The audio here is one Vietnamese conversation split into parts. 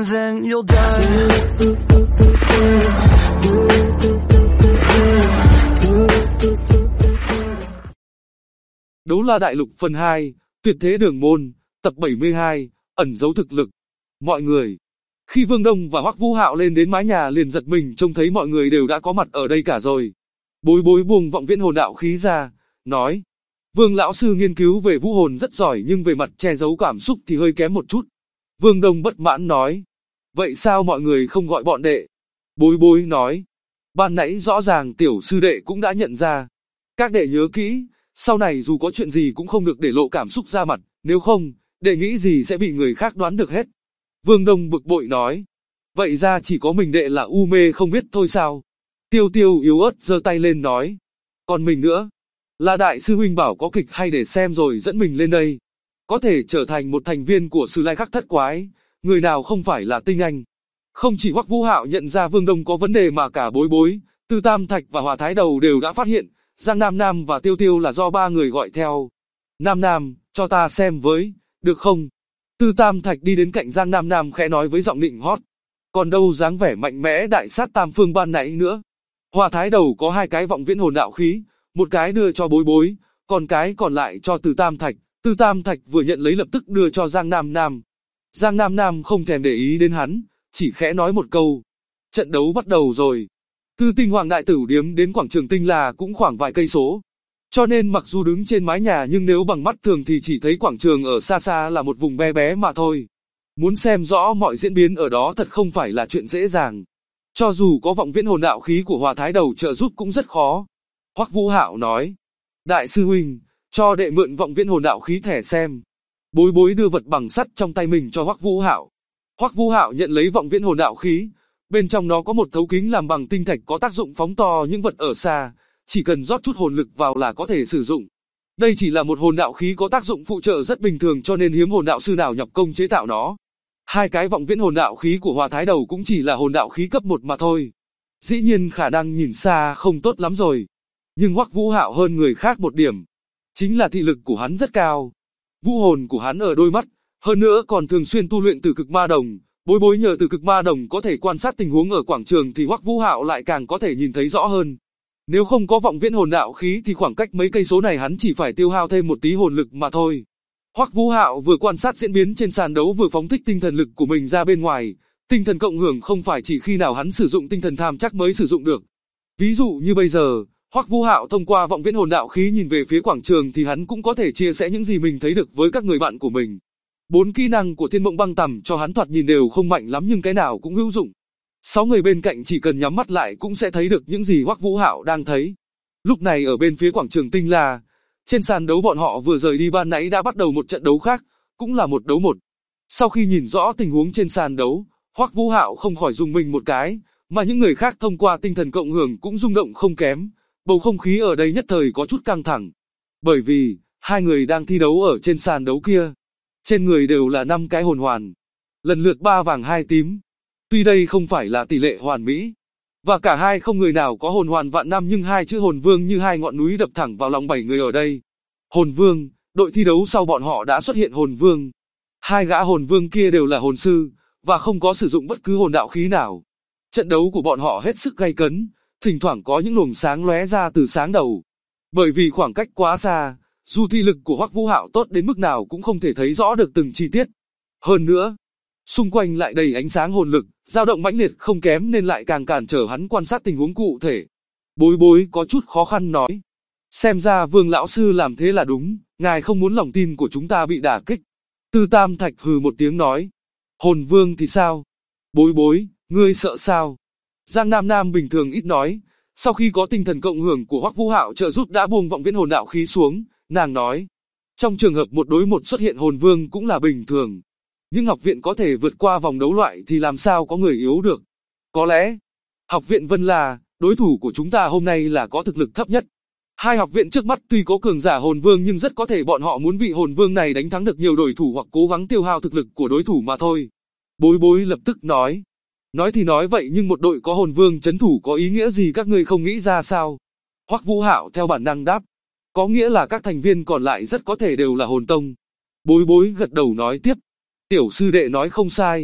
and then you'll die. Đấu La Đại Lục phần 2, Tuyệt Thế Đường Môn, tập 72, ẩn giấu thực lực. Mọi người. Khi Vương Đông và Hoắc Vũ Hạo lên đến mái nhà liền giật mình trông thấy mọi người đều đã có mặt ở đây cả rồi. Bối Bối buông vọng viễn hồn đạo khí ra, nói: Vương lão sư nghiên cứu về vũ hồn rất giỏi nhưng về mặt che giấu cảm xúc thì hơi kém một chút. Vương Đông bất mãn nói: Vậy sao mọi người không gọi bọn đệ? Bối Bối nói: Ban nãy rõ ràng tiểu sư đệ cũng đã nhận ra. Các đệ nhớ kỹ, sau này dù có chuyện gì cũng không được để lộ cảm xúc ra mặt, nếu không, đệ nghĩ gì sẽ bị người khác đoán được hết. Vương Đông bực bội nói: Vậy ra chỉ có mình đệ là u mê không biết thôi sao? Tiêu Tiêu yếu ớt giơ tay lên nói: Còn mình nữa, là đại sư huynh bảo có kịch hay để xem rồi dẫn mình lên đây. Có thể trở thành một thành viên của Sử Lai Khắc Thất Quái, người nào không phải là tinh anh. Không chỉ Hoắc Vũ Hạo nhận ra Vương Đông có vấn đề mà cả Bối Bối, Tư Tam Thạch và Hỏa Thái Đầu đều đã phát hiện, Giang Nam Nam và Tiêu Tiêu là do ba người gọi theo. Nam Nam, cho ta xem với, được không? Tư Tam Thạch đi đến cạnh Giang Nam Nam khẽ nói với giọng nịnh hót. Còn đâu dáng vẻ mạnh mẽ đại sát tam phương ban nãy nữa. Hỏa Thái Đầu có 2 cái vọng viễn hồn đạo khí, một cái đưa cho Bối Bối, còn cái còn lại cho Tư Tam Thạch. Tư Tam Thạch vừa nhận lấy lập tức đưa cho Giang Nam Nam. Giang Nam Nam không thèm để ý đến hắn, chỉ khẽ nói một câu. Trận đấu bắt đầu rồi. Từ Tinh Hoàng Đại Tử Điếm đến quảng trường Tinh La cũng khoảng vài cây số. Cho nên mặc dù đứng trên mái nhà nhưng nếu bằng mắt thường thì chỉ thấy quảng trường ở xa xa là một vùng bé bé mà thôi. Muốn xem rõ mọi diễn biến ở đó thật không phải là chuyện dễ dàng. Cho dù có vọng viễn hồn đạo khí của Hỏa Thái Đầu trợ giúp cũng rất khó. Hoắc Vũ Hạo nói: Đại sư huynh, cho đệ mượn vọng viễn hồn đạo khí thẻ xem. Bối Bối đưa vật bằng sắt trong tay mình cho Hoắc Vũ Hạo. Hoắc Vũ Hạo nhận lấy vọng viễn hồn đạo khí. Bên trong nó có một thấu kính làm bằng tinh thạch có tác dụng phóng to những vật ở xa, chỉ cần rót chút hồn lực vào là có thể sử dụng. Đây chỉ là một hồn đạo khí có tác dụng phụ trợ rất bình thường cho nên hiếm hồn đạo sư nào nhọc công chế tạo nó. 2 cái vọng viễn hồn đạo khí của Hỏa Thái Đầu cũng chỉ là hồn đạo khí cấp 1 mà thôi. Dĩ nhiên khả năng nhìn xa không tốt lắm rồi. Nhưng Hoắc Vũ Hạo hơn người khác một điểm. Chính là thị lực của hắn rất cao. Vũ hồn của hắn ở đôi mắt, hơn nữa còn thường xuyên tu luyện từ cực ma đồng. Bối Bối nhờ từ cực ma đồng có thể quan sát tình huống ở quảng trường thì Hoắc Vũ Hạo lại càng có thể nhìn thấy rõ hơn. Nếu không có vọng viễn hồn đạo khí thì khoảng cách mấy cây số này hắn chỉ phải tiêu hao thêm một tí hồn lực mà thôi. Hoắc Vũ Hạo vừa quan sát diễn biến trên sàn đấu vừa phóng thích tinh thần lực của mình ra bên ngoài. Tinh thần cộng hưởng không phải chỉ khi nào hắn sử dụng tinh thần tham chắc mới sử dụng được. Ví dụ như bây giờ, Hoắc Vũ Hạo thông qua vọng viễn hồn đạo khí nhìn về phía quảng trường thì hắn cũng có thể chia sẻ những gì mình thấy được với các người bạn của mình. 4 kỹ năng của Thiên Mộng Băng Tầm cho hắn thoạt nhìn đều không mạnh lắm nhưng cái nào cũng hữu dụng. 6 người bên cạnh chỉ cần nhắm mắt lại cũng sẽ thấy được những gì Hoắc Vũ Hạo đang thấy. Lúc này ở bên phía quảng trường Tinh La, trên sàn đấu bọn họ vừa rời đi ban nãy đã bắt đầu một trận đấu khác, cũng là 1 đấu 1. Sau khi nhìn rõ tình huống trên sàn đấu, Hoắc Vũ Hạo không khỏi rùng mình một cái, mà những người khác thông qua tinh thần cộng hưởng cũng rung động không kém. Bầu không khí ở đây nhất thời có chút căng thẳng. Bởi vì, 2 người đang thi đấu ở trên sàn đấu kia. Trên người đều là 5 cái hồn hoàn. Lần lượt 3 vàng 2 tím. Tuy đây không phải là tỷ lệ hoàn mỹ. Và cả hai không người nào có hồn hoàn vạn năm nhưng 2 chữ hồn vương như 2 ngọn núi đập thẳng vào lòng 7 người ở đây. Hồn vương, đội thi đấu sau bọn họ đã xuất hiện hồn vương. 2 gã hồn vương kia đều là hồn sư, và không có sử dụng bất cứ hồn đạo khí nào. Trận đấu của bọn họ hết sức gay cấn, thỉnh thoảng có những luồng sáng lóe ra từ sáng đầu. Bởi vì khoảng cách quá xa, dù thị lực của Hoắc Vũ Hạo tốt đến mức nào cũng không thể thấy rõ được từng chi tiết. Hơn nữa, xung quanh lại đầy ánh sáng hồn lực, dao động mãnh liệt không kém nên lại càng cản trở hắn quan sát tình huống cụ thể. Bối Bối có chút khó khăn nói. Xem ra Vương lão sư làm thế là đúng, ngài không muốn lòng tin của chúng ta bị đả kích. Tư Tam Thạch hừ một tiếng nói. Hồn vương thì sao? Bối Bối, ngươi sợ sao? Giang Nam Nam bình thường ít nói, sau khi có tinh thần cộng hưởng của Hoắc Vũ Hạo trợ giúp đã buông vọng viễn hồn đạo khí xuống, nàng nói. Trong trường hợp 1 đối 1 xuất hiện hồn vương cũng là bình thường. Nhưng học viện có thể vượt qua vòng đấu loại thì làm sao có người yếu được. Có lẽ, học viện Vân La, đối thủ của chúng ta hôm nay là có thực lực thấp nhất. 2 học viện trước mắt tuy có cường giả hồn vương nhưng rất có thể bọn họ muốn vị hồn vương này đánh thắng được nhiều đối thủ hoặc cố gắng tiêu hao thực lực của đối thủ mà thôi. Bối Bối lập tức nói. Nói thì nói vậy nhưng một đội có hồn vương trấn thủ có ý nghĩa gì các ngươi không nghĩ ra sao? Hoắc Vũ Hạo theo bản năng đáp. Có nghĩa là các thành viên còn lại rất có thể đều là hồn tông. Bối Bối gật đầu nói tiếp. Tiểu sư đệ nói không sai.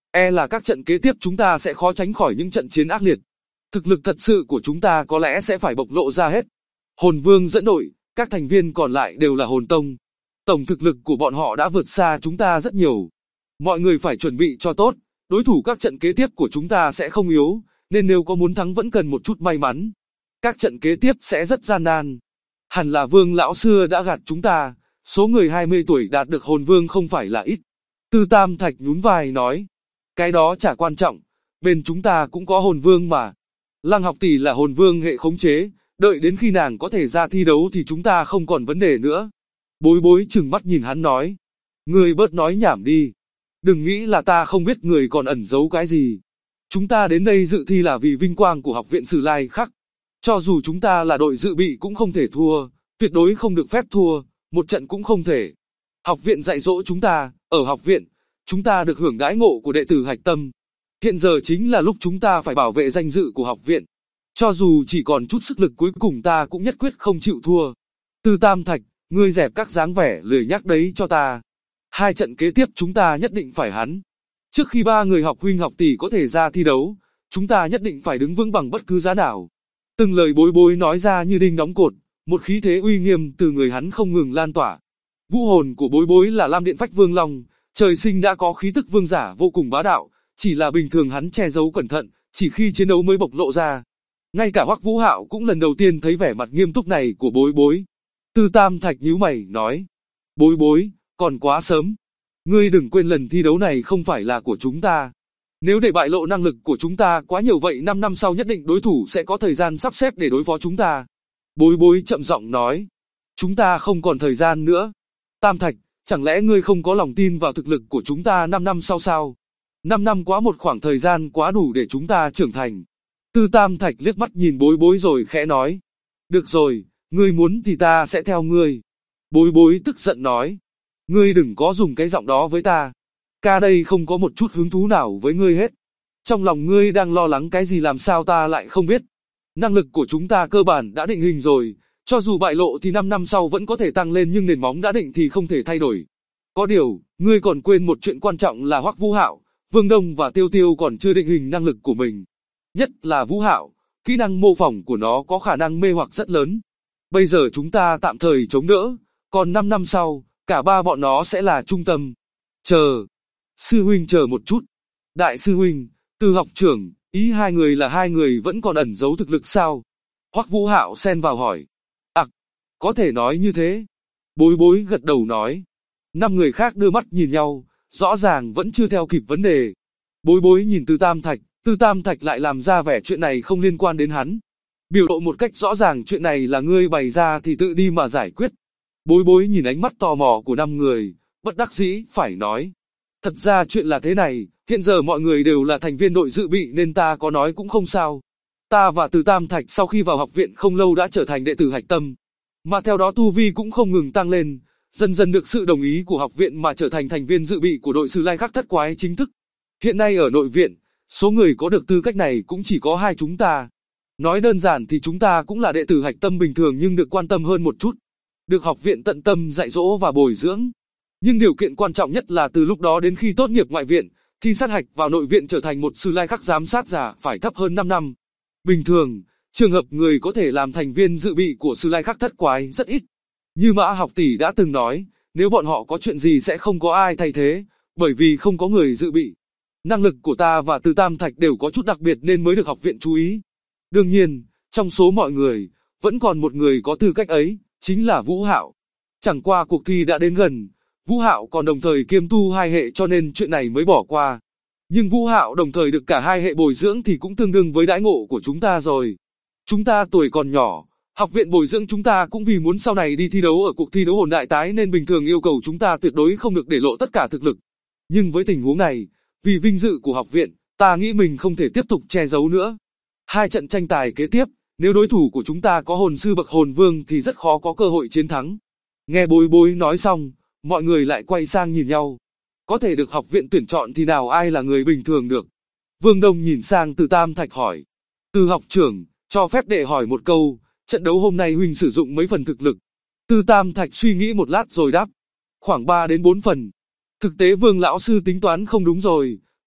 E là các trận kế tiếp chúng ta sẽ khó tránh khỏi những trận chiến ác liệt. Thực lực thật sự của chúng ta có lẽ sẽ phải bộc lộ ra hết. Hồn Vương dẫn đội, các thành viên còn lại đều là hồn tông. Tổng thực lực của bọn họ đã vượt xa chúng ta rất nhiều. Mọi người phải chuẩn bị cho tốt, đối thủ các trận kế tiếp của chúng ta sẽ không yếu, nên nếu có muốn thắng vẫn cần một chút may mắn. Các trận kế tiếp sẽ rất gian nan. Hẳn là Vương lão xưa đã gạt chúng ta, số người 20 tuổi đạt được hồn vương không phải là ít. Tư Tam Thạch nhún vai nói, cái đó chả quan trọng, bên chúng ta cũng có hồn vương mà. Lăng Học Tỷ là hồn vương hệ khống chế, đợi đến khi nàng có thể ra thi đấu thì chúng ta không còn vấn đề nữa. Bối Bối trừng mắt nhìn hắn nói, ngươi bớt nói nhảm đi. Đừng nghĩ là ta không biết người còn ẩn giấu cái gì. Chúng ta đến đây dự thi là vì vinh quang của học viện Sử Lai Khắc. Cho dù chúng ta là đội dự bị cũng không thể thua, tuyệt đối không được phép thua, một trận cũng không thể. Học viện dạy dỗ chúng ta, ở học viện, chúng ta được hưởng đãi ngộ của đệ tử hạch tâm. Hiện giờ chính là lúc chúng ta phải bảo vệ danh dự của học viện. Cho dù chỉ còn chút sức lực cuối cùng ta cũng nhất quyết không chịu thua. Tư Tam Thạch, ngươi dẹp các dáng vẻ lười nhắc đấy cho ta. 2 trận kế tiếp chúng ta nhất định phải hắn. Trước khi 3 người học huynh học tỷ có thể ra thi đấu, chúng ta nhất định phải đứng vững bằng bất cứ giá nào. Từng lời Bối Bối nói ra như đinh đóng cột, một khí thế uy nghiêm từ người hắn không ngừng lan tỏa. Vũ hồn của Bối Bối là Lam Điện Phách Vương Long, trời sinh đã có khí tức vương giả vô cùng bá đạo, chỉ là bình thường hắn che giấu cẩn thận, chỉ khi chiến đấu mới bộc lộ ra. Ngay cả Hoắc Vũ Hạo cũng lần đầu tiên thấy vẻ mặt nghiêm túc này của Bối Bối. Tư Tam Thạch nhíu mày nói, Bối Bối, còn quá sớm. Ngươi đừng quên lần thi đấu này không phải là của chúng ta. Nếu để bại lộ năng lực của chúng ta quá nhiều vậy 5 năm sau nhất định đối thủ sẽ có thời gian sắp xếp để đối phó chúng ta. Bối Bối chậm giọng nói, chúng ta không còn thời gian nữa. Tam Thạch, chẳng lẽ ngươi không có lòng tin vào thực lực của chúng ta 5 năm sau sao? 5 năm quá một khoảng thời gian quá đủ để chúng ta trưởng thành. Tư Tam Thạch liếc mắt nhìn Bối Bối rồi khẽ nói, được rồi, ngươi muốn thì ta sẽ theo ngươi. Bối Bối tức giận nói, ngươi đừng có dùng cái giọng đó với ta. Ca đây không có một chút hứng thú nào với ngươi hết. Trong lòng ngươi đang lo lắng cái gì làm sao ta lại không biết. Năng lực của chúng ta cơ bản đã định hình rồi, cho dù bại lộ thì 5 năm sau vẫn có thể tăng lên nhưng nền móng đã định thì không thể thay đổi. Có điều, ngươi còn quên một chuyện quan trọng là Hoắc Vũ Hạo, Vương Đông và Tiêu Tiêu còn chưa định hình năng lực của mình. Nhất là Vũ Hạo, kỹ năng mô phỏng của nó có khả năng mê hoặc rất lớn. Bây giờ chúng ta tạm thời chống đỡ, còn 5 năm sau, cả 3 bọn nó sẽ là trung tâm. Chờ. Sư huynh chờ một chút. Đại sư huynh, Từ học trưởng, ý hai người là hai người vẫn còn ẩn giấu thực lực sao? Hoắc Vũ Hạo xen vào hỏi. Có thể nói như thế. Bối Bối gật đầu nói. 5 người khác đưa mắt nhìn nhau, rõ ràng vẫn chưa theo kịp vấn đề. Bối Bối nhìn Tư Tam Thạch lại làm ra vẻ chuyện này không liên quan đến hắn. Biểu lộ một cách rõ ràng chuyện này là ngươi bày ra thì tự đi mà giải quyết. Bối Bối nhìn ánh mắt tò mò của 5 người, bất đắc dĩ phải nói. Thật ra chuyện là thế này, hiện giờ mọi người đều là thành viên đội dự bị nên ta có nói cũng không sao. Ta và Từ Tam Thạch sau khi vào học viện không lâu đã trở thành đệ tử hạch tâm. Mà theo đó tu vi cũng không ngừng tăng lên, dần dần được sự đồng ý của học viện mà trở thành thành viên dự bị của đội Sử Lai Khắc Thất Quái chính thức. Hiện nay ở nội viện, số người có được tư cách này cũng chỉ có 2 chúng ta. Nói đơn giản thì chúng ta cũng là đệ tử hạch tâm bình thường nhưng được quan tâm hơn một chút. Được học viện tận tâm dạy dỗ và bồi dưỡng. Nhưng điều kiện quan trọng nhất là từ lúc đó đến khi tốt nghiệp ngoại viện, thi sát hạch vào nội viện trở thành một Sử Lai Khắc giám sát giả phải thấp hơn 5 năm. Bình thường, trường hợp người có thể làm thành viên dự bị của Sử Lai Khắc Thất Quái rất ít. Như Mã học tỷ đã từng nói, nếu bọn họ có chuyện gì sẽ không có ai thay thế, bởi vì không có người dự bị. Năng lực của ta và Từ Tam Thạch đều có chút đặc biệt nên mới được học viện chú ý. Đương nhiên, trong số mọi người, vẫn còn một người có tư cách ấy, chính là Vũ Hạo. Chẳng qua cuộc thi đã đến gần, Vũ Hạo còn đồng thời kiêm tu 2 hệ cho nên chuyện này mới bỏ qua. Nhưng Vũ Hạo đồng thời được cả 2 hệ bồi dưỡng thì cũng tương đương với đãi ngộ của chúng ta rồi. Chúng ta tuổi còn nhỏ, học viện bồi dưỡng chúng ta cũng vì muốn sau này đi thi đấu ở cuộc thi đấu hồn đại tái nên bình thường yêu cầu chúng ta tuyệt đối không được để lộ tất cả thực lực. Nhưng với tình huống này, vì vinh dự của học viện, ta nghĩ mình không thể tiếp tục che giấu nữa. 2 trận tranh tài kế tiếp, nếu đối thủ của chúng ta có hồn sư bậc hồn vương thì rất khó có cơ hội chiến thắng. Nghe Bối Bối nói xong, mọi người lại quay sang nhìn nhau. Có thể được học viện tuyển chọn thì nào ai là người bình thường được. Vương Đông nhìn sang Từ Tam Thạch hỏi. Từ học trưởng, cho phép đệ hỏi một câu, trận đấu hôm nay huynh sử dụng mấy phần thực lực? Từ Tam Thạch suy nghĩ một lát rồi đáp. Khoảng 3 đến 4 phần. Thực tế Vương lão sư tính toán không đúng rồi,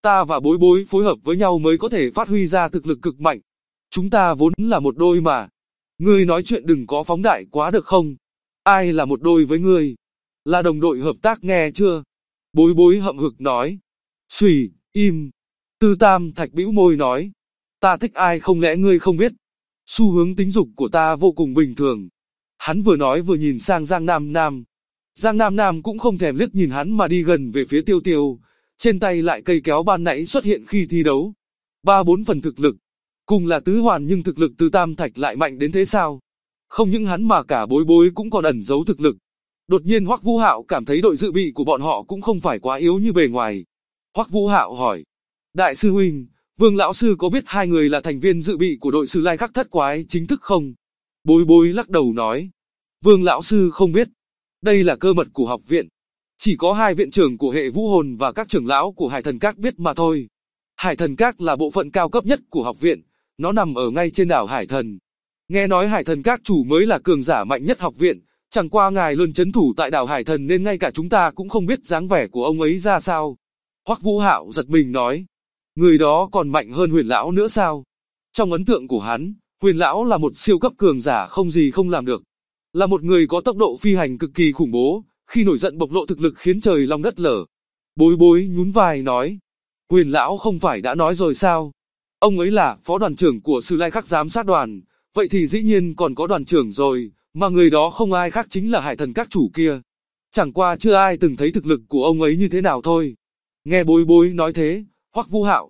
Ta và Bối Bối phối hợp với nhau mới có thể phát huy ra thực lực cực mạnh. Chúng ta vốn là một đôi mà. Ngươi nói chuyện đừng có phóng đại quá được không? Ai là một đôi với ngươi? Là đồng đội hợp tác nghe chưa? Bối Bối hậm hực nói. Xùy, im. Tư Tam Thạch bĩu môi nói. Ta thích ai không lẽ ngươi không biết? Xu hướng tính dục của ta vô cùng bình thường. Hắn vừa nói vừa nhìn sang Giang Nam Nam. Giang Nam Nam cũng không thèm liếc nhìn hắn mà đi gần về phía Tiêu Tiêu. Trên tay lại cây kéo ban nãy xuất hiện khi thi đấu. 3-4 phần thực lực. Cùng là tứ hoàn nhưng thực lực Tư Tam Thạch lại mạnh đến thế sao? Không những hắn mà cả Bối Bối cũng còn ẩn giấu thực lực. Đột nhiên Hoắc Vũ Hạo cảm thấy đội dự bị của bọn họ cũng không phải quá yếu như bề ngoài. Hoắc Vũ Hạo hỏi. Đại sư huynh, Vương lão sư có biết hai người là thành viên dự bị của đội Sử Lai Khắc Thất Quái chính thức không? Bối Bối lắc đầu nói. Vương lão sư không biết. Đây là cơ mật của học viện. Chỉ có hai viện trưởng của hệ vũ hồn và các trưởng lão của Hải Thần Các biết mà thôi. Hải Thần Các là bộ phận cao cấp nhất của học viện. Nó nằm ở ngay trên đảo Hải Thần. Nghe nói Hải Thần Các chủ mới là cường giả mạnh nhất học viện. Chẳng qua ngài luôn trấn thủ tại đảo Hải Thần nên ngay cả chúng ta cũng không biết dáng vẻ của ông ấy ra sao. Hoắc Vũ Hạo giật mình nói. Người đó còn mạnh hơn Huyền lão nữa sao? Trong ấn tượng của hắn, Huyền lão là một siêu cấp cường giả không gì không làm được. Là một người có tốc độ phi hành cực kỳ khủng bố, khi nổi giận bộc lộ thực lực khiến trời long đất lở. Bối Bối nhún vai nói. Huyền lão không phải đã nói rồi sao? Ông ấy là phó đoàn trưởng của Sử Lai Khắc giám sát đoàn, vậy thì dĩ nhiên còn có đoàn trưởng rồi, mà người đó không ai khác chính là Hải Thần Các chủ kia. Chẳng qua chưa ai từng thấy thực lực của ông ấy như thế nào thôi. Nghe Bối Bối nói thế, Hoắc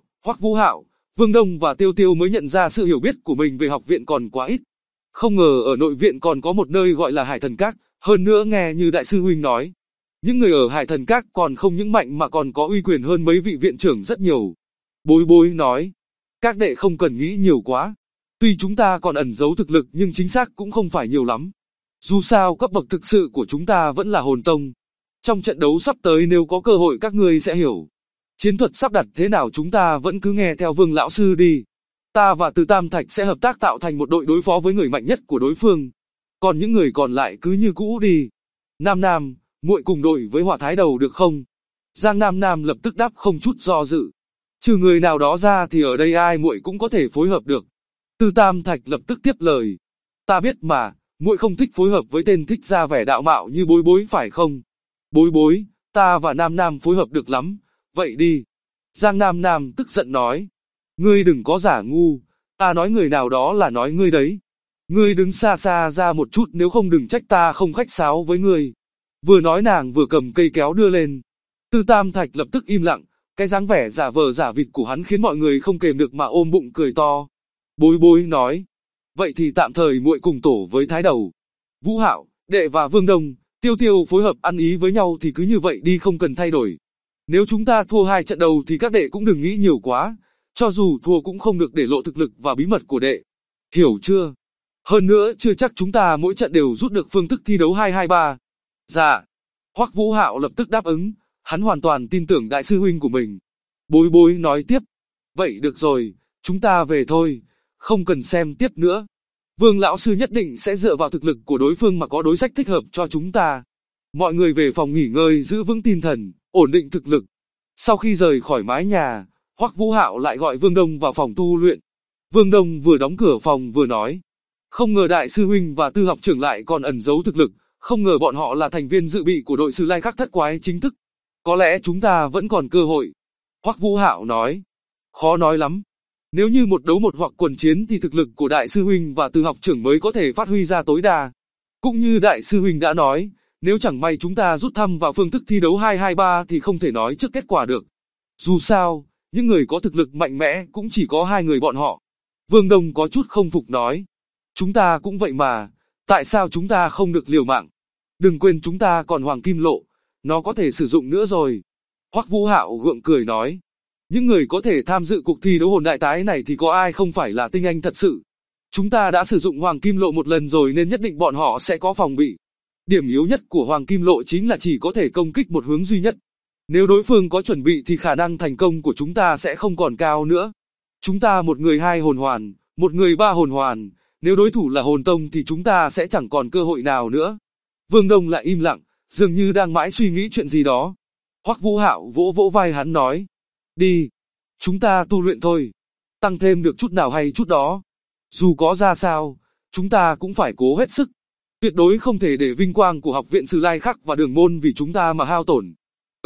Vũ Hạo, Vương Đông và Tiêu Tiêu mới nhận ra sự hiểu biết của mình về học viện còn quá ít. Không ngờ ở nội viện còn có một nơi gọi là Hải Thần Các, hơn nữa nghe như đại sư huynh nói. Những người ở Hải Thần Các còn không những mạnh mà còn có uy quyền hơn mấy vị viện trưởng rất nhiều. Bối Bối nói, các đệ không cần nghĩ nhiều quá. Tuy chúng ta còn ẩn giấu thực lực nhưng chính xác cũng không phải nhiều lắm. Dù sao cấp bậc thực sự của chúng ta vẫn là hồn tông. Trong trận đấu sắp tới nếu có cơ hội các ngươi sẽ hiểu. Chiến thuật sắp đặt thế nào chúng ta vẫn cứ nghe theo Vương lão sư đi. Ta và Từ Tam Thạch sẽ hợp tác tạo thành một đội đối phó với người mạnh nhất của đối phương. Còn những người còn lại cứ như cũ đi. Nam Nam, muội cùng đội với Hỏa Thái Đầu được không? Giang Nam Nam lập tức đáp không chút do dự. Trừ người nào đó ra thì ở đây ai muội cũng có thể phối hợp được. Từ Tam Thạch lập tức tiếp lời. Ta biết mà, muội không thích phối hợp với tên thích ra vẻ đạo mạo như Bối Bối phải không? Bối Bối, ta và Nam Nam phối hợp được lắm. Vậy đi. Giang Nam Nam tức giận nói. Ngươi đừng có giả ngu, ta nói người nào đó là nói ngươi đấy. Ngươi đứng xa xa ra một chút nếu không đừng trách ta không khách sáo với ngươi. Vừa nói nàng vừa cầm cây kéo đưa lên. Tư Tam Thạch lập tức im lặng, cái dáng vẻ giả vờ giả vịt của hắn khiến mọi người không kềm được mà ôm bụng cười to. Bối Bối nói. Vậy thì tạm thời muội cùng tổ với Thái Đầu. Vũ Hạo, đệ và Vương Đông, Tiêu Tiêu phối hợp ăn ý với nhau thì cứ như vậy đi không cần thay đổi. Nếu chúng ta thua hai trận đầu thì các đệ cũng đừng nghĩ nhiều quá, cho dù thua cũng không được để lộ thực lực và bí mật của đệ. Hiểu chưa? Hơn nữa chưa chắc chúng ta mỗi trận đều rút được phương thức thi đấu 2-2-3. Dạ. Hoắc Vũ Hạo lập tức đáp ứng, hắn hoàn toàn tin tưởng đại sư huynh của mình. Bối Bối nói tiếp. Vậy được rồi, chúng ta về thôi, không cần xem tiếp nữa. Vương lão sư nhất định sẽ dựa vào thực lực của đối phương mà có đối sách thích hợp cho chúng ta. Mọi người về phòng nghỉ ngơi giữ vững tinh thần, ổn định thực lực. Sau khi rời khỏi mái nhà, Hoắc Vũ Hạo lại gọi Vương Đông vào phòng tu luyện. Vương Đông vừa đóng cửa phòng vừa nói. Không ngờ đại sư huynh và tư học trưởng lại còn ẩn giấu thực lực, không ngờ bọn họ là thành viên dự bị của đội Sử Lai Khắc Thất Quái chính thức. Có lẽ chúng ta vẫn còn cơ hội. Hoắc Vũ Hạo nói. Khó nói lắm. Nếu như một đấu một hoặc quần chiến thì thực lực của đại sư huynh và tư học trưởng mới có thể phát huy ra tối đa. Cũng như đại sư huynh đã nói, nếu chẳng may chúng ta rút thăm vào phương thức thi đấu 2-2-3 thì không thể nói trước kết quả được. Dù sao, những người có thực lực mạnh mẽ cũng chỉ có hai người bọn họ. Vương Đông có chút không phục nói. Chúng ta cũng vậy mà, tại sao chúng ta không được liều mạng? Đừng quên chúng ta còn Hoàng Kim Lộ, nó có thể sử dụng nữa rồi. Hoắc Vũ Hạo gượng cười nói. Những người có thể tham dự cuộc thi đấu hồn đại tái này thì có ai không phải là tinh anh thật sự. Chúng ta đã sử dụng Hoàng Kim Lộ một lần rồi nên nhất định bọn họ sẽ có phòng bị. Điểm yếu nhất của Hoàng Kim Lộ chính là chỉ có thể công kích một hướng duy nhất. Nếu đối phương có chuẩn bị thì khả năng thành công của chúng ta sẽ không còn cao nữa. Chúng ta một người 2 hồn hoàn, một người 3 hồn hoàn, nếu đối thủ là hồn tông thì chúng ta sẽ chẳng còn cơ hội nào nữa. Vương Đông lại im lặng, dường như đang mãi suy nghĩ chuyện gì đó. Hoắc Vũ Hạo vỗ vỗ vai hắn nói. Đi, Chúng ta tu luyện thôi. Tăng thêm được chút nào hay chút đó. Dù có ra sao, chúng ta cũng phải cố hết sức. Tuyệt đối không thể để vinh quang của học viện Sử Lai Khắc và Đường Môn vì chúng ta mà hao tổn.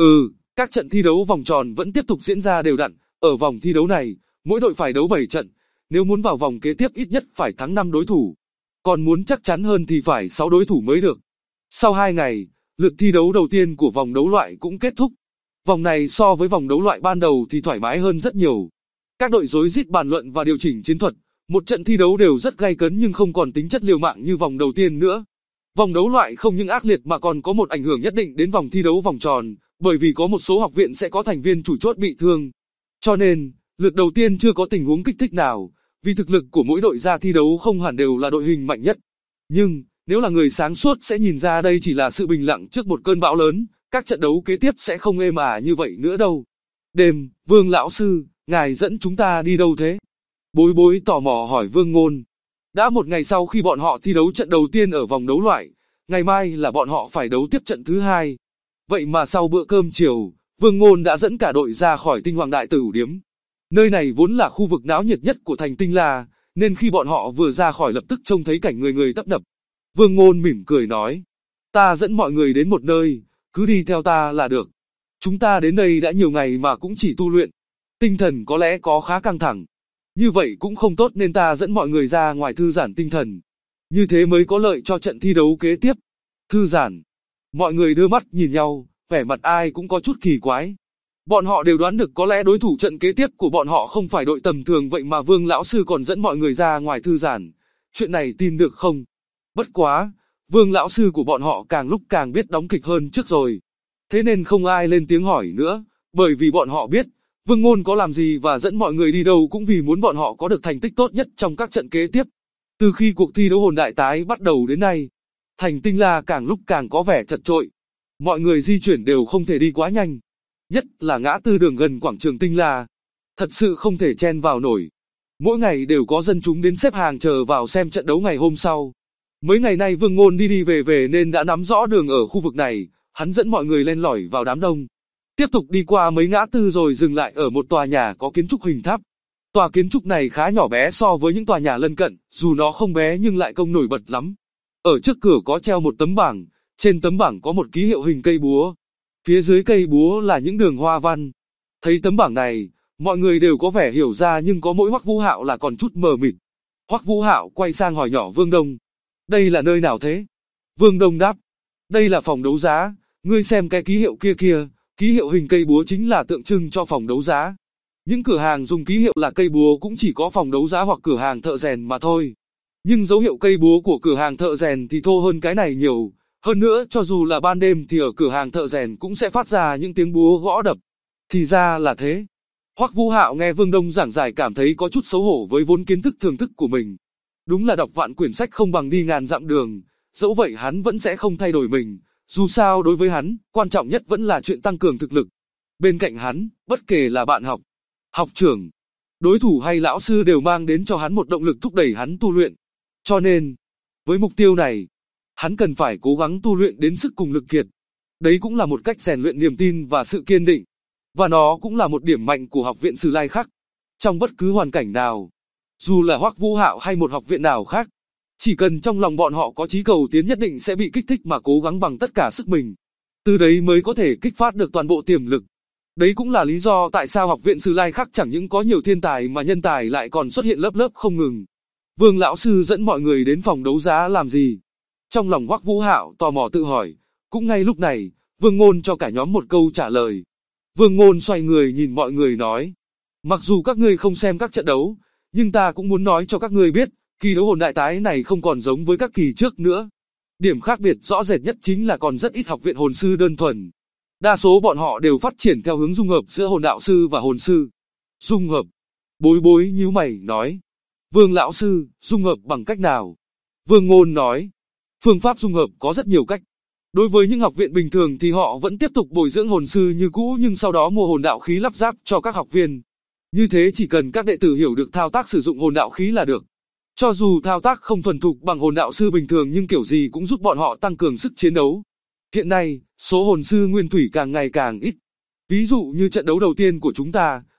Các trận thi đấu vòng tròn vẫn tiếp tục diễn ra đều đặn. Ở vòng thi đấu này, mỗi đội phải đấu 7 trận. Nếu muốn vào vòng kế tiếp ít nhất phải thắng 5 đối thủ. Còn muốn chắc chắn hơn thì phải 6 đối thủ mới được. Sau 2 ngày, lượt thi đấu đầu tiên của vòng đấu loại cũng kết thúc. Vòng này so với vòng đấu loại ban đầu thì thoải mái hơn rất nhiều. Các đội rối rít bàn luận và điều chỉnh chiến thuật. Một trận thi đấu đều rất gay cấn nhưng không còn tính chất liều mạng như vòng đầu tiên nữa. Vòng đấu loại không những ác liệt mà còn có một ảnh hưởng nhất định đến vòng thi đấu vòng tròn, bởi vì có một số học viện sẽ có thành viên chủ chốt bị thương. Cho nên, lượt đầu tiên chưa có tình huống kích thích nào, vì thực lực của mỗi đội ra thi đấu không hẳn đều là đội hình mạnh nhất. Nhưng, nếu là người sáng suốt sẽ nhìn ra đây chỉ là sự bình lặng trước một cơn bão lớn, các trận đấu kế tiếp sẽ không êm ả như vậy nữa đâu. Đêm, Vương lão sư, ngài dẫn chúng ta đi đâu thế? Bối bối tò mò hỏi Vương Ngôn. Đã một ngày sau khi bọn họ thi đấu trận đầu tiên ở vòng đấu loại, ngày mai là bọn họ phải đấu tiếp trận thứ hai. Vậy mà sau bữa cơm chiều, Vương Ngôn đã dẫn cả đội ra khỏi Tinh Hoàng Đại Tử Điếm. Nơi này vốn là khu vực náo nhiệt nhất của thành Tinh La, nên khi bọn họ vừa ra khỏi lập tức trông thấy cảnh người người tấp nập. Vương Ngôn mỉm cười nói, ta dẫn mọi người đến một nơi, cứ đi theo ta là được. Chúng ta đến đây đã nhiều ngày mà cũng chỉ tu luyện. Tinh thần có lẽ có khá căng thẳng. Như vậy cũng không tốt nên ta dẫn mọi người ra ngoài thư giãn tinh thần. Như thế mới có lợi cho trận thi đấu kế tiếp. Thư giãn. Mọi người đưa mắt nhìn nhau, vẻ mặt ai cũng có chút kỳ quái. Bọn họ đều đoán được có lẽ đối thủ trận kế tiếp của bọn họ không phải đội tầm thường vậy mà Vương lão sư còn dẫn mọi người ra ngoài thư giãn. Chuyện này tin được không? Bất quá, Vương lão sư của bọn họ càng lúc càng biết đóng kịch hơn trước rồi. Thế nên không ai lên tiếng hỏi nữa, bởi vì bọn họ biết, Vương Ngôn có làm gì và dẫn mọi người đi đâu cũng vì muốn bọn họ có được thành tích tốt nhất trong các trận kế tiếp. Từ khi cuộc thi đấu hồn đại tái bắt đầu đến nay, thành Tinh La càng lúc càng có vẻ chật chội. Mọi người di chuyển đều không thể đi quá nhanh. Nhất là ngã tư đường gần quảng trường Tinh La. Thật sự không thể chen vào nổi. Mỗi ngày đều có dân chúng đến xếp hàng chờ vào xem trận đấu ngày hôm sau. Mấy ngày nay Vương Ngôn đi đi về về nên đã nắm rõ đường ở khu vực này, hắn dẫn mọi người len lỏi vào đám đông. Tiếp tục đi qua mấy ngã tư rồi dừng lại ở một tòa nhà có kiến trúc hình tháp. Tòa kiến trúc này khá nhỏ bé so với những tòa nhà lân cận, dù nó không bé nhưng lại trông nổi bật lắm. Ở trước cửa có treo một tấm bảng, trên tấm bảng có một ký hiệu hình cây búa. Phía dưới cây búa là những đường hoa văn. Thấy tấm bảng này, mọi người đều có vẻ hiểu ra nhưng có mỗi Hoắc Vũ Hạo là còn chút mờ mịt. Hoắc Vũ Hạo quay sang hỏi nhỏ Vương Đông. Đây là nơi nào thế? Vương Đông đáp. Đây là phòng đấu giá, ngươi xem cái ký hiệu kia kìa, ký hiệu hình cây búa chính là tượng trưng cho phòng đấu giá. Những cửa hàng dùng ký hiệu là cây búa cũng chỉ có phòng đấu giá hoặc cửa hàng thợ rèn mà thôi. Nhưng dấu hiệu cây búa của cửa hàng thợ rèn thì thô hơn cái này nhiều. Hơn nữa cho dù là ban đêm thì ở cửa hàng thợ rèn cũng sẽ phát ra những tiếng búa gõ đập. Thì ra là thế. Hoắc Vũ Hạo nghe Vương Đông giảng giải cảm thấy có chút xấu hổ với vốn kiến thức thường thức của mình. Đúng là đọc vạn quyển sách không bằng đi ngàn dặm đường, dẫu vậy hắn vẫn sẽ không thay đổi mình. Dù sao đối với hắn, quan trọng nhất vẫn là chuyện tăng cường thực lực. Bên cạnh hắn, bất kể là bạn học, học trưởng, đối thủ hay lão sư đều mang đến cho hắn một động lực thúc đẩy hắn tu luyện. Cho nên, với mục tiêu này, hắn cần phải cố gắng tu luyện đến sức cùng lực kiệt. Đấy cũng là một cách rèn luyện niềm tin và sự kiên định. Và nó cũng là một điểm mạnh của học viện Sử Lai Khắc. Trong bất cứ hoàn cảnh nào, dù là Hoắc Vũ Hạo hay một học viện nào khác, chỉ cần trong lòng bọn họ có chí cầu tiến nhất định sẽ bị kích thích mà cố gắng bằng tất cả sức mình. Từ đấy mới có thể kích phát được toàn bộ tiềm lực. Đấy cũng là lý do tại sao học viện Sử Lai Khắc chẳng những có nhiều thiên tài mà nhân tài lại còn xuất hiện lớp lớp không ngừng. Vương lão sư dẫn mọi người đến phòng đấu giá làm gì? Trong lòng Hoắc Vũ Hạo tò mò tự hỏi. Cũng ngay lúc này, Vương Ngôn cho cả nhóm một câu trả lời. Vương Ngôn xoay người nhìn mọi người nói. Mặc dù các ngươi không xem các trận đấu, nhưng ta cũng muốn nói cho các ngươi biết, kỳ đấu hồn đại tái này không còn giống với các kỳ trước nữa. Điểm khác biệt rõ rệt nhất chính là còn rất ít học viện hồn sư đơn thuần. Đa số bọn họ đều phát triển theo hướng dung hợp giữa hồn đạo sư và hồn sư. Dung hợp. Bối bối nhíu mày nói. Vương lão sư, dung hợp bằng cách nào? Vương Ngôn nói. Phương pháp dung hợp có rất nhiều cách. Đối với những học viện bình thường thì họ vẫn tiếp tục bồi dưỡng hồn sư như cũ nhưng sau đó mua hồn đạo khí lắp ráp cho các học viên. Như thế chỉ cần các đệ tử hiểu được thao tác sử dụng hồn đạo khí là được. Cho dù thao tác không thuần thục bằng hồn đạo sư bình thường nhưng kiểu gì cũng giúp bọn họ tăng cường sức chiến đấu. Hiện nay, số hồn sư nguyên thủy càng ngày càng ít. Ví dụ như trận đấu đầu tiên của chúng ta,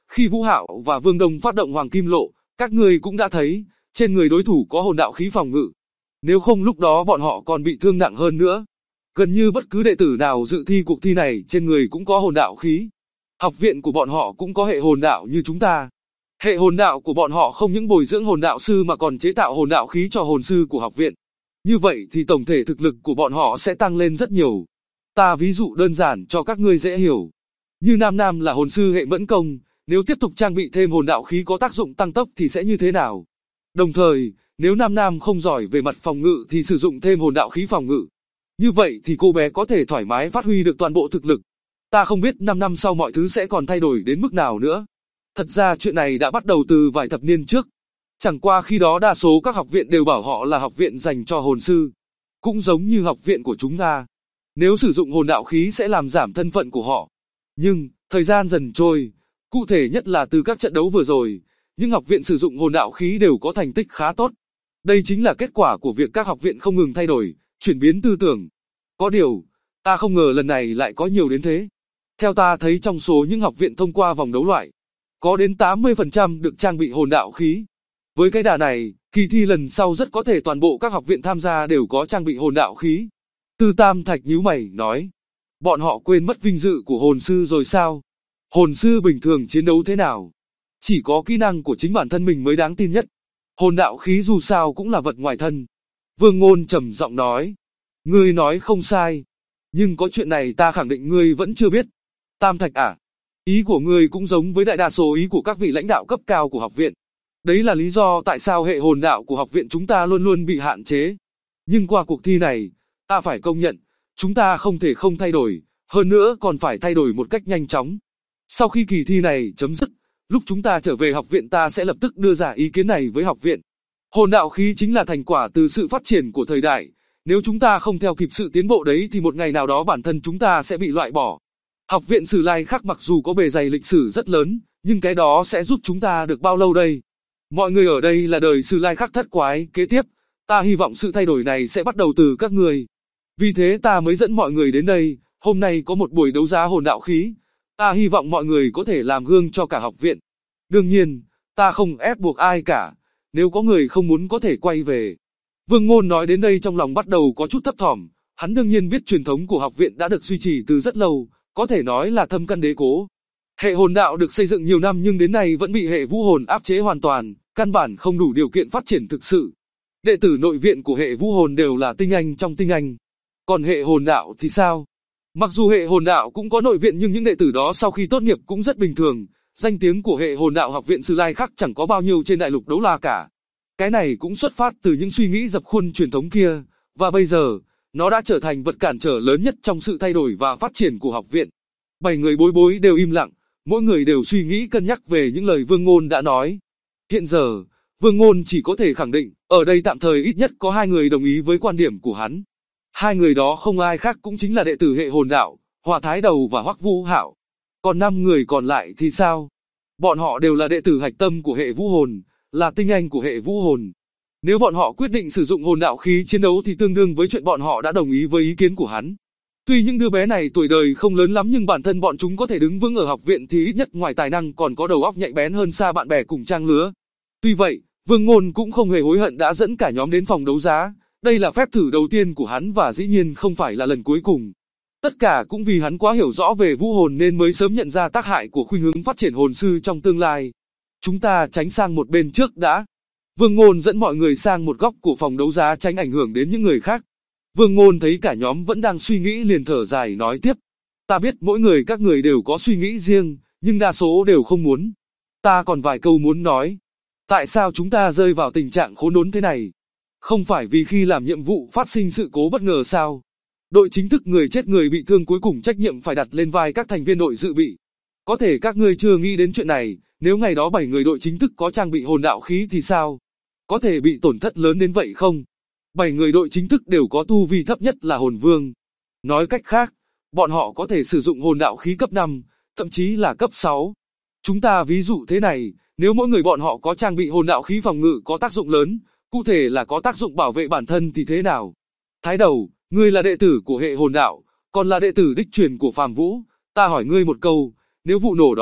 khi Vũ Hạo và Vương Đông phát động Hoàng Kim Lộ, các ngươi cũng đã thấy, trên người đối thủ có hồn đạo khí phòng ngự. Nếu không lúc đó bọn họ còn bị thương nặng hơn nữa. Gần như bất cứ đệ tử nào dự thi cuộc thi này trên người cũng có hồn đạo khí. Học viện của bọn họ cũng có hệ hồn đạo như chúng ta. Hệ hồn đạo của bọn họ không những bồi dưỡng hồn đạo sư mà còn chế tạo hồn đạo khí cho hồn sư của học viện. Như vậy thì tổng thể thực lực của bọn họ sẽ tăng lên rất nhiều. Ta ví dụ đơn giản cho các ngươi dễ hiểu. Như Nam Nam là hồn sư hệ mẫn công, nếu tiếp tục trang bị thêm hồn đạo khí có tác dụng tăng tốc thì sẽ như thế nào? Đồng thời, nếu Nam Nam không giỏi về mặt phòng ngự thì sử dụng thêm hồn đạo khí phòng ngự. Như vậy thì cô bé có thể thoải mái phát huy được toàn bộ thực lực. Ta không biết 5 năm sau mọi thứ sẽ còn thay đổi đến mức nào nữa. Thật ra chuyện này đã bắt đầu từ vài thập niên trước. Chẳng qua khi đó đa số các học viện đều bảo họ là học viện dành cho hồn sư. Cũng giống như học viện của chúng ta. Nếu sử dụng hồn đạo khí sẽ làm giảm thân phận của họ. Nhưng, thời gian dần trôi, cụ thể nhất là từ các trận đấu vừa rồi, những học viện sử dụng hồn đạo khí đều có thành tích khá tốt. Đây chính là kết quả của việc các học viện không ngừng thay đổi, chuyển biến tư tưởng. Có điều, ta không ngờ lần này lại có nhiều đến thế. Theo ta thấy trong số những học viện thông qua vòng đấu loại, có đến 80% được trang bị hồn đạo khí. Với cái đà này, kỳ thi lần sau rất có thể toàn bộ các học viện tham gia đều có trang bị hồn đạo khí. Tư Tam Thạch nhíu mày, nói. Bọn họ quên mất vinh dự của hồn sư rồi sao? Hồn sư bình thường chiến đấu thế nào? Chỉ có kỹ năng của chính bản thân mình mới đáng tin nhất. Hồn đạo khí dù sao cũng là vật ngoài thân. Vương Ngôn trầm giọng nói. Ngươi nói không sai. Nhưng có chuyện này ta khẳng định ngươi vẫn chưa biết. Tam Thạch à? Ý của ngươi cũng giống với đại đa số ý của các vị lãnh đạo cấp cao của học viện. Đấy là lý do tại sao hệ hồn đạo của học viện chúng ta luôn luôn bị hạn chế. Nhưng qua cuộc thi này, ta phải công nhận, chúng ta không thể không thay đổi, hơn nữa còn phải thay đổi một cách nhanh chóng. Sau khi kỳ thi này chấm dứt, lúc chúng ta trở về học viện ta sẽ lập tức đưa ra ý kiến này với học viện. Hồn đạo khí chính là thành quả từ sự phát triển của thời đại, nếu chúng ta không theo kịp sự tiến bộ đấy thì một ngày nào đó bản thân chúng ta sẽ bị loại bỏ. Học viện Sử Lai Khắc mặc dù có bề dày lịch sử rất lớn, nhưng cái đó sẽ giúp chúng ta được bao lâu đây? Mọi người ở đây là đời Sử Lai Khắc thất quái, kế tiếp, ta hy vọng sự thay đổi này sẽ bắt đầu từ các người. Vì thế ta mới dẫn mọi người đến đây, hôm nay có một buổi đấu giá hồn đạo khí, ta hy vọng mọi người có thể làm gương cho cả học viện. Đương nhiên, ta không ép buộc ai cả, nếu có người không muốn có thể quay về. Vương Ngôn nói đến đây trong lòng bắt đầu có chút thấp thỏm, hắn đương nhiên biết truyền thống của học viện đã được duy trì từ rất lâu, có thể nói là thâm căn đế cố. Hệ hồn đạo được xây dựng nhiều năm nhưng đến nay vẫn bị hệ vũ hồn áp chế hoàn toàn, căn bản không đủ điều kiện phát triển thực sự. Đệ tử nội viện của hệ vũ hồn đều là tinh anh trong tinh anh. Còn hệ hồn đạo thì sao? Mặc dù hệ hồn đạo cũng có nội viện nhưng những đệ tử đó sau khi tốt nghiệp cũng rất bình thường, danh tiếng của hệ hồn đạo học viện Sử Lai Khắc chẳng có bao nhiêu trên đại lục đấu la cả. Cái này cũng xuất phát từ những suy nghĩ dập khuôn truyền thống kia, và bây giờ, nó đã trở thành vật cản trở lớn nhất trong sự thay đổi và phát triển của học viện. 7 người bối bối đều im lặng, mỗi người đều suy nghĩ cân nhắc về những lời Vương Ngôn đã nói. Hiện giờ, Vương Ngôn chỉ có thể khẳng định, ở đây tạm thời ít nhất có 2 người đồng ý với quan điểm của hắn. 2 người đó không ai khác cũng chính là đệ tử hệ hồn đạo, Hỏa Thái Đầu và Hoắc Vũ Hạo. Còn 5 người còn lại thì sao? Bọn họ đều là đệ tử hạch tâm của hệ vũ hồn, là tinh anh của hệ vũ hồn. Nếu bọn họ quyết định sử dụng hồn đạo khí chiến đấu thì tương đương với chuyện bọn họ đã đồng ý với ý kiến của hắn. Tuy những đứa bé này tuổi đời không lớn lắm nhưng bản thân bọn chúng có thể đứng vững ở học viện thì ít nhất ngoài tài năng còn có đầu óc nhạy bén hơn xa bạn bè cùng trang lứa. Tuy vậy, Vương Ngôn cũng không hề hối hận đã dẫn cả nhóm đến phòng đấu giá. Đây là phép thử đầu tiên của hắn và dĩ nhiên không phải là lần cuối cùng. Tất cả cũng vì hắn quá hiểu rõ về vũ hồn nên mới sớm nhận ra tác hại của khuynh hướng phát triển hồn sư trong tương lai. Chúng ta tránh sang một bên trước đã. Vương Ngôn dẫn mọi người sang một góc của phòng đấu giá tránh ảnh hưởng đến những người khác. Vương Ngôn thấy cả nhóm vẫn đang suy nghĩ liền thở dài nói tiếp. Ta biết mỗi người các người đều có suy nghĩ riêng, nhưng đa số đều không muốn. Ta còn vài câu muốn nói. Tại sao chúng ta rơi vào tình trạng khốn đốn thế này? Không phải vì khi làm nhiệm vụ phát sinh sự cố bất ngờ sao? Đội chính thức người chết người bị thương cuối cùng trách nhiệm phải đặt lên vai các thành viên đội dự bị. Có thể các ngươi chưa nghĩ đến chuyện này, nếu ngày đó 7 người đội chính thức có trang bị hồn đạo khí thì sao? Có thể bị tổn thất lớn đến vậy không? 7 người đội chính thức đều có tu vi thấp nhất là hồn vương. Nói cách khác, bọn họ có thể sử dụng hồn đạo khí cấp 5, thậm chí là cấp 6. Chúng ta ví dụ thế này, nếu mỗi người bọn họ có trang bị hồn đạo khí phòng ngự có tác dụng lớn, cụ thể là có tác dụng bảo vệ bản thân thì thế nào? Thái Đầu, ngươi là đệ tử của hệ hồn đạo, còn là đệ tử đích truyền của Phàm Vũ, ta hỏi ngươi một câu, nếu vụ nổ đó,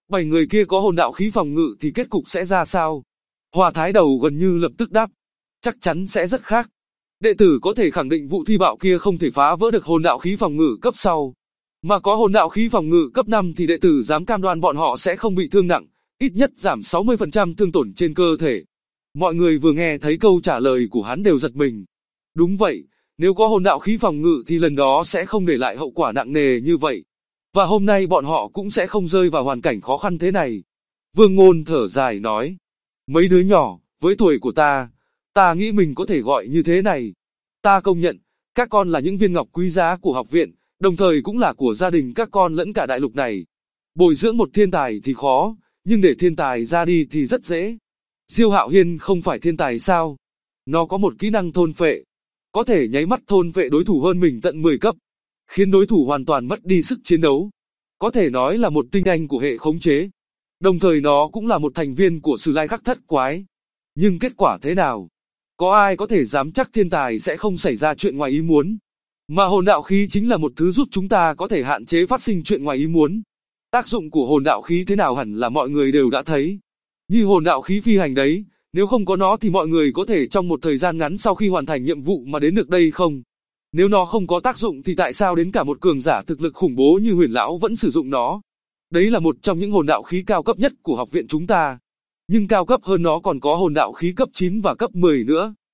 7 người kia có hồn đạo khí phòng ngự thì kết cục sẽ ra sao? Hoa Thái Đầu gần như lập tức đáp. Chắc chắn sẽ rất khác. Đệ tử có thể khẳng định vụ thi bạo kia không thể phá vỡ được hồn đạo khí phòng ngự cấp sau. Mà có hồn đạo khí phòng ngự cấp 5 thì đệ tử dám cam đoan bọn họ sẽ không bị thương nặng, ít nhất giảm 60% thương tổn trên cơ thể. Mọi người vừa nghe thấy câu trả lời của hắn đều giật mình. Đúng vậy, nếu có hồn đạo khí phòng ngự thì lần đó sẽ không để lại hậu quả nặng nề như vậy. Và hôm nay bọn họ cũng sẽ không rơi vào hoàn cảnh khó khăn thế này. Vương Ngôn thở dài nói. Mấy đứa nhỏ, với tuổi của ta nghĩ mình có thể gọi như thế này. Ta công nhận, các con là những viên ngọc quý giá của học viện, đồng thời cũng là của gia đình các con lẫn cả đại lục này. Bồi dưỡng một thiên tài thì khó, nhưng để thiên tài ra đi thì rất dễ. Diêu Hạo Hiên không phải thiên tài sao? Nó có một kỹ năng thôn phệ, có thể nháy mắt thôn phệ đối thủ hơn mình tận 10 cấp, khiến đối thủ hoàn toàn mất đi sức chiến đấu. Có thể nói là một tinh anh của hệ khống chế. Đồng thời nó cũng là một thành viên của Sử Lai Khắc Thất Quái. Nhưng kết quả thế nào? Có ai có thể dám chắc thiên tài sẽ không xảy ra chuyện ngoài ý muốn? Mà hồn đạo khí chính là một thứ giúp chúng ta có thể hạn chế phát sinh chuyện ngoài ý muốn. Tác dụng của hồn đạo khí thế nào hẳn là mọi người đều đã thấy. Như hồn đạo khí phi hành đấy, nếu không có nó thì mọi người có thể trong một thời gian ngắn sau khi hoàn thành nhiệm vụ mà đến được đây không? Nếu nó không có tác dụng thì tại sao đến cả một cường giả thực lực khủng bố như Huyền Lão vẫn sử dụng nó? Đấy là một trong những hồn đạo khí cao cấp nhất của học viện chúng ta. Nhưng cao cấp hơn nó còn có hồn đạo khí cấp 9 và cấp 10 nữa.